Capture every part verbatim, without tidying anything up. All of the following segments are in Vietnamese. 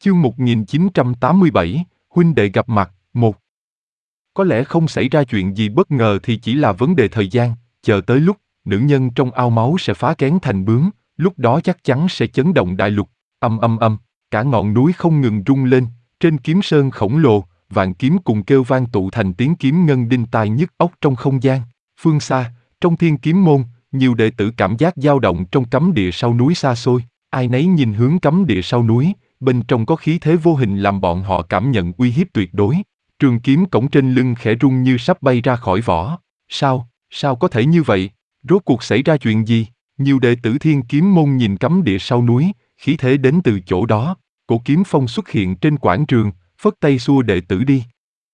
Chương một nghìn chín trăm tám mươi bảy, huynh đệ gặp mặt, một. Có lẽ không xảy ra chuyện gì bất ngờ thì chỉ là vấn đề thời gian, chờ tới lúc, nữ nhân trong ao máu sẽ phá kén thành bướm, lúc đó chắc chắn sẽ chấn động đại lục, âm âm âm, cả ngọn núi không ngừng rung lên, trên kiếm sơn khổng lồ, vạn kiếm cùng kêu vang tụ thành tiếng kiếm ngân đinh tai nhức óc trong không gian. Phương xa, trong thiên kiếm môn, nhiều đệ tử cảm giác dao động trong cấm địa sau núi xa xôi, ai nấy nhìn hướng cấm địa sau núi, bên trong có khí thế vô hình làm bọn họ cảm nhận uy hiếp tuyệt đối. Trường kiếm cổng trên lưng khẽ rung như sắp bay ra khỏi vỏ. Sao, sao có thể như vậy? Rốt cuộc xảy ra chuyện gì? Nhiều đệ tử thiên kiếm môn nhìn cấm địa sau núi, khí thế đến từ chỗ đó. Cổ kiếm phong xuất hiện trên quảng trường, phất tay xua đệ tử đi.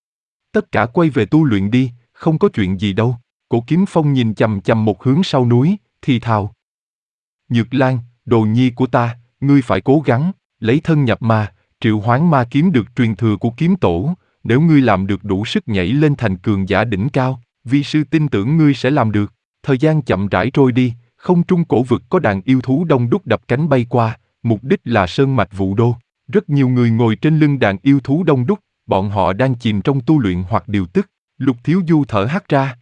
Tất cả quay về tu luyện đi, không có chuyện gì đâu. Cổ kiếm phong nhìn chằm chằm một hướng sau núi, thì thào. Nhược Lan, đồ nhi của ta, ngươi phải cố gắng, lấy thân nhập ma, triệu hoán ma kiếm được truyền thừa của kiếm tổ. Nếu ngươi làm được đủ sức nhảy lên thành cường giả đỉnh cao, vi sư tin tưởng ngươi sẽ làm được. Thời gian chậm rãi trôi đi, không trung cổ vực có đàn yêu thú đông đúc đập cánh bay qua, mục đích là sơn mạch Vũ Đô. Rất nhiều người ngồi trên lưng đàn yêu thú đông đúc, bọn họ đang chìm trong tu luyện hoặc điều tức. Lục Thiếu Du thở hắt ra.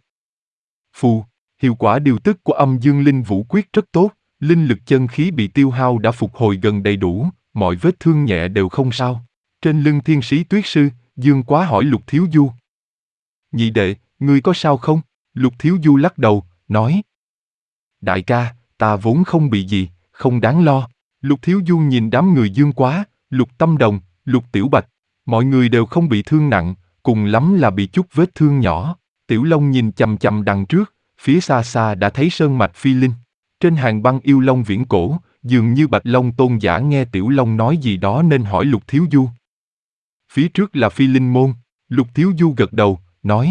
Phù, hiệu quả điều tức của âm dương linh vũ quyết rất tốt, linh lực chân khí bị tiêu hao đã phục hồi gần đầy đủ, mọi vết thương nhẹ đều không sao. Trên lưng thiên sĩ tuyết sư, Dương Quá hỏi Lục Thiếu Du. Nhị đệ, ngươi có sao không? Lục Thiếu Du lắc đầu, nói. Đại ca, ta vốn không bị gì, không đáng lo. Lục Thiếu Du nhìn đám người Dương Quá, Lục Tâm Đồng, Lục Tiểu Bạch. Mọi người đều không bị thương nặng, cùng lắm là bị chút vết thương nhỏ. Tiểu Long nhìn chằm chằm đằng trước, phía xa xa đã thấy sơn mạch Phi Linh. Trên hàng băng yêu long viễn cổ, dường như Bạch Long tôn giả nghe Tiểu Long nói gì đó nên hỏi Lục Thiếu Du. Phía trước là Phi Linh môn, Lục Thiếu Du gật đầu, nói.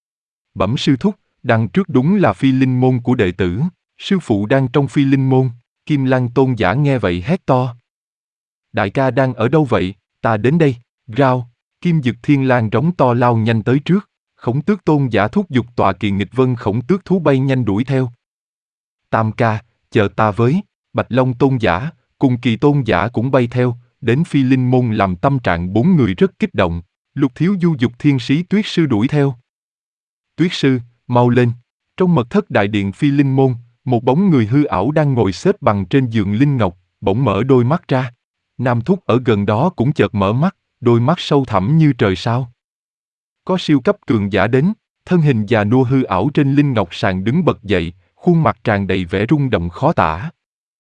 Bẩm sư thúc, đằng trước đúng là Phi Linh môn của đệ tử, sư phụ đang trong Phi Linh môn. Kim Lan tôn giả nghe vậy hét to. Đại ca đang ở đâu vậy? Ta đến đây. Rao, Kim Dực Thiên Lang rống to lao nhanh tới trước. Khổng Tước tôn giả thúc giục tọa kỳ nghịch vân khổng tước thú bay nhanh đuổi theo. Tam ca, chờ ta với. Bạch Long tôn giả, cùng Kỳ tôn giả cũng bay theo, đến Phi Linh môn làm tâm trạng bốn người rất kích động. Lục Thiếu Du dục thiên sĩ Tuyết sư đuổi theo. Tuyết sư, mau lên. Trong mật thất đại điện Phi Linh môn, một bóng người hư ảo đang ngồi xếp bằng trên giường linh ngọc, bỗng mở đôi mắt ra. Nam thúc ở gần đó cũng chợt mở mắt, đôi mắt sâu thẳm như trời sao. Có siêu cấp cường giả đến, thân hình già nua hư ảo trên linh ngọc sàn đứng bật dậy, khuôn mặt tràn đầy vẻ rung động khó tả.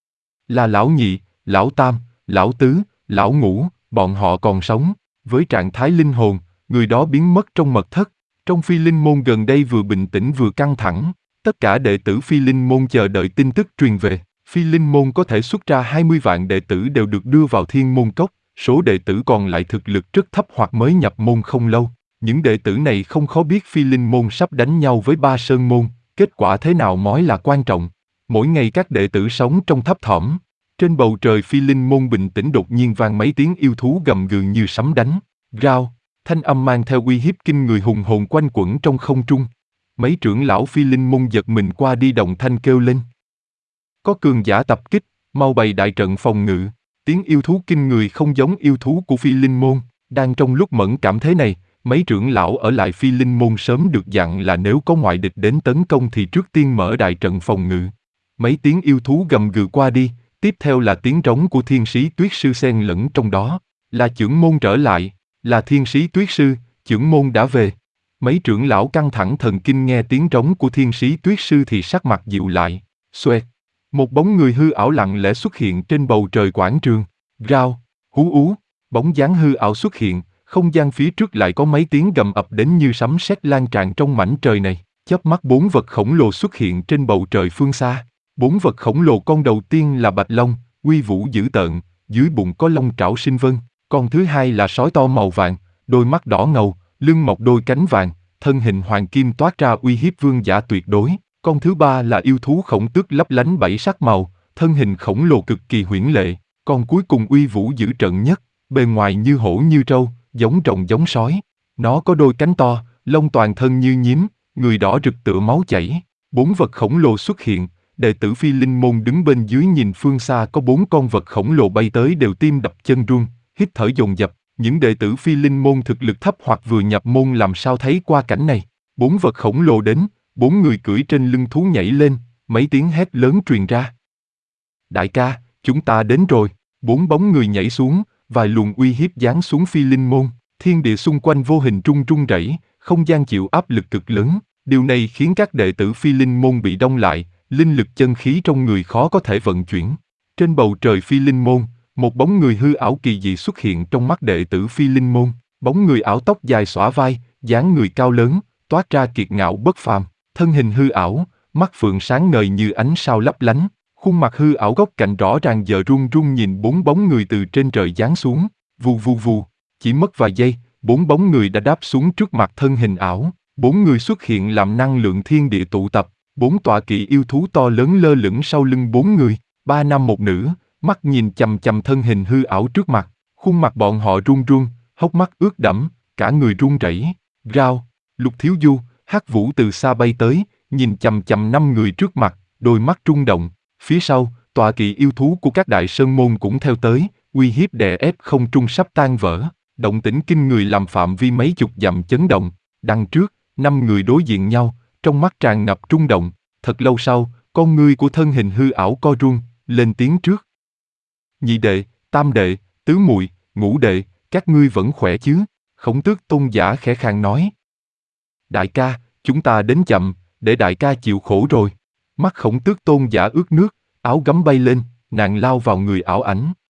Là lão nhị, lão tam, lão tứ, lão ngũ, bọn họ còn sống. Với trạng thái linh hồn, người đó biến mất trong mật thất. Trong Phi Linh môn gần đây vừa bình tĩnh vừa căng thẳng. Tất cả đệ tử Phi Linh môn chờ đợi tin tức truyền về. Phi Linh môn có thể xuất ra hai mươi vạn đệ tử đều được đưa vào Thiên Môn Cốc. Số đệ tử còn lại thực lực rất thấp hoặc mới nhập môn không lâu. Những đệ tử này không khó biết Phi Linh môn sắp đánh nhau với Ba Sơn môn. Kết quả thế nào mới là quan trọng. Mỗi ngày các đệ tử sống trong thấp thỏm. Trên bầu trời Phi Linh môn bình tĩnh đột nhiên vang mấy tiếng yêu thú gầm gừ như sấm đánh. Rao, thanh âm mang theo uy hiếp kinh người hùng hồn quanh quẩn trong không trung. Mấy trưởng lão Phi Linh môn giật mình qua đi đồng thanh kêu lên. Có cường giả tập kích, mau bày đại trận phòng ngự. Tiếng yêu thú kinh người không giống yêu thú của Phi Linh môn. Đang trong lúc mẫn cảm thế này, mấy trưởng lão ở lại Phi Linh môn sớm được dặn là nếu có ngoại địch đến tấn công thì trước tiên mở đại trận phòng ngự. Mấy tiếng yêu thú gầm gừ qua đi, tiếp theo là tiếng trống của thiên sĩ Tuyết sư xen lẫn trong đó. Là trưởng môn trở lại, là thiên sĩ Tuyết sư, trưởng môn đã về. Mấy trưởng lão căng thẳng thần kinh nghe tiếng trống của thiên sĩ Tuyết sư thì sắc mặt dịu lại. Xoẹt, một bóng người hư ảo lặng lẽ xuất hiện trên bầu trời quảng trường. Rao, hú ú, bóng dáng hư ảo xuất hiện, không gian phía trước lại có mấy tiếng gầm ập đến như sấm sét lan tràn trong mảnh trời này. Chớp mắt bốn vật khổng lồ xuất hiện trên bầu trời phương xa. Bốn vật khổng lồ, con đầu tiên là Bạch Long, uy vũ dữ tợn, dưới bụng có long trảo sinh vân. Con thứ hai là sói to màu vàng, đôi mắt đỏ ngầu, lưng mọc đôi cánh vàng, thân hình hoàng kim toát ra uy hiếp vương giả tuyệt đối. Con thứ ba là yêu thú khổng tước lấp lánh bảy sắc màu, thân hình khổng lồ cực kỳ huyễn lệ. Con cuối cùng uy vũ dữ tợn nhất, bề ngoài như hổ như trâu, giống rồng giống sói. Nó có đôi cánh to, lông toàn thân như nhím, người đỏ rực tựa máu chảy. Bốn vật khổng lồ xuất hiện. Đệ tử Phi Linh môn đứng bên dưới nhìn phương xa có bốn con vật khổng lồ bay tới đều tim đập chân run, hít thở dồn dập. Những đệ tử Phi Linh môn thực lực thấp hoặc vừa nhập môn làm sao thấy qua cảnh này. Bốn vật khổng lồ đến, bốn người cưỡi trên lưng thú nhảy lên, mấy tiếng hét lớn truyền ra. Đại ca, chúng ta đến rồi. Bốn bóng người nhảy xuống, vài luồng uy hiếp giáng xuống Phi Linh môn. Thiên địa xung quanh vô hình rung rung rẩy, không gian chịu áp lực cực lớn. Điều này khiến các đệ tử Phi Linh môn bị đông lại, linh lực chân khí trong người khó có thể vận chuyển. Trên bầu trời Phi Linh môn, một bóng người hư ảo kỳ dị xuất hiện trong mắt đệ tử Phi Linh môn. Bóng người ảo tóc dài xõa vai, dáng người cao lớn, toát ra kiệt ngạo bất phàm. Thân hình hư ảo, mắt phượng sáng ngời như ánh sao lấp lánh. Khuôn mặt hư ảo góc cạnh rõ ràng giờ run run nhìn bốn bóng người từ trên trời giáng xuống. Vù vù vù, chỉ mất vài giây, bốn bóng người đã đáp xuống trước mặt thân hình ảo. Bốn người xuất hiện làm năng lượng thiên địa tụ tập. Bốn tọa kỵ yêu thú to lớn lơ lửng sau lưng bốn người. Ba nam một nữ, mắt nhìn chằm chằm thân hình hư ảo trước mặt. Khuôn mặt bọn họ run run, hốc mắt ướt đẫm, cả người run rẩy. Rao, Lục Thiếu Du, Hắc Vũ từ xa bay tới, nhìn chằm chằm năm người trước mặt, đôi mắt rung động. Phía sau, tọa kỵ yêu thú của các đại sơn môn cũng theo tới, uy hiếp đè ép không trung sắp tan vỡ. Động tĩnh kinh người làm phạm vi mấy chục dặm chấn động. Đằng trước, năm người đối diện nhau, trong mắt tràn ngập rung động. Thật lâu sau, con ngươi của thân hình hư ảo co run, lên tiếng trước. Nhị đệ, tam đệ, tứ muội, ngũ đệ, các ngươi vẫn khỏe chứ? Khổng Tước Tôn giả khẽ khàng nói. Đại ca, chúng ta đến chậm, để đại ca chịu khổ rồi. Mắt Khổng Tước Tôn giả ướt nước, áo gấm bay lên, nàng lao vào người ảo ảnh.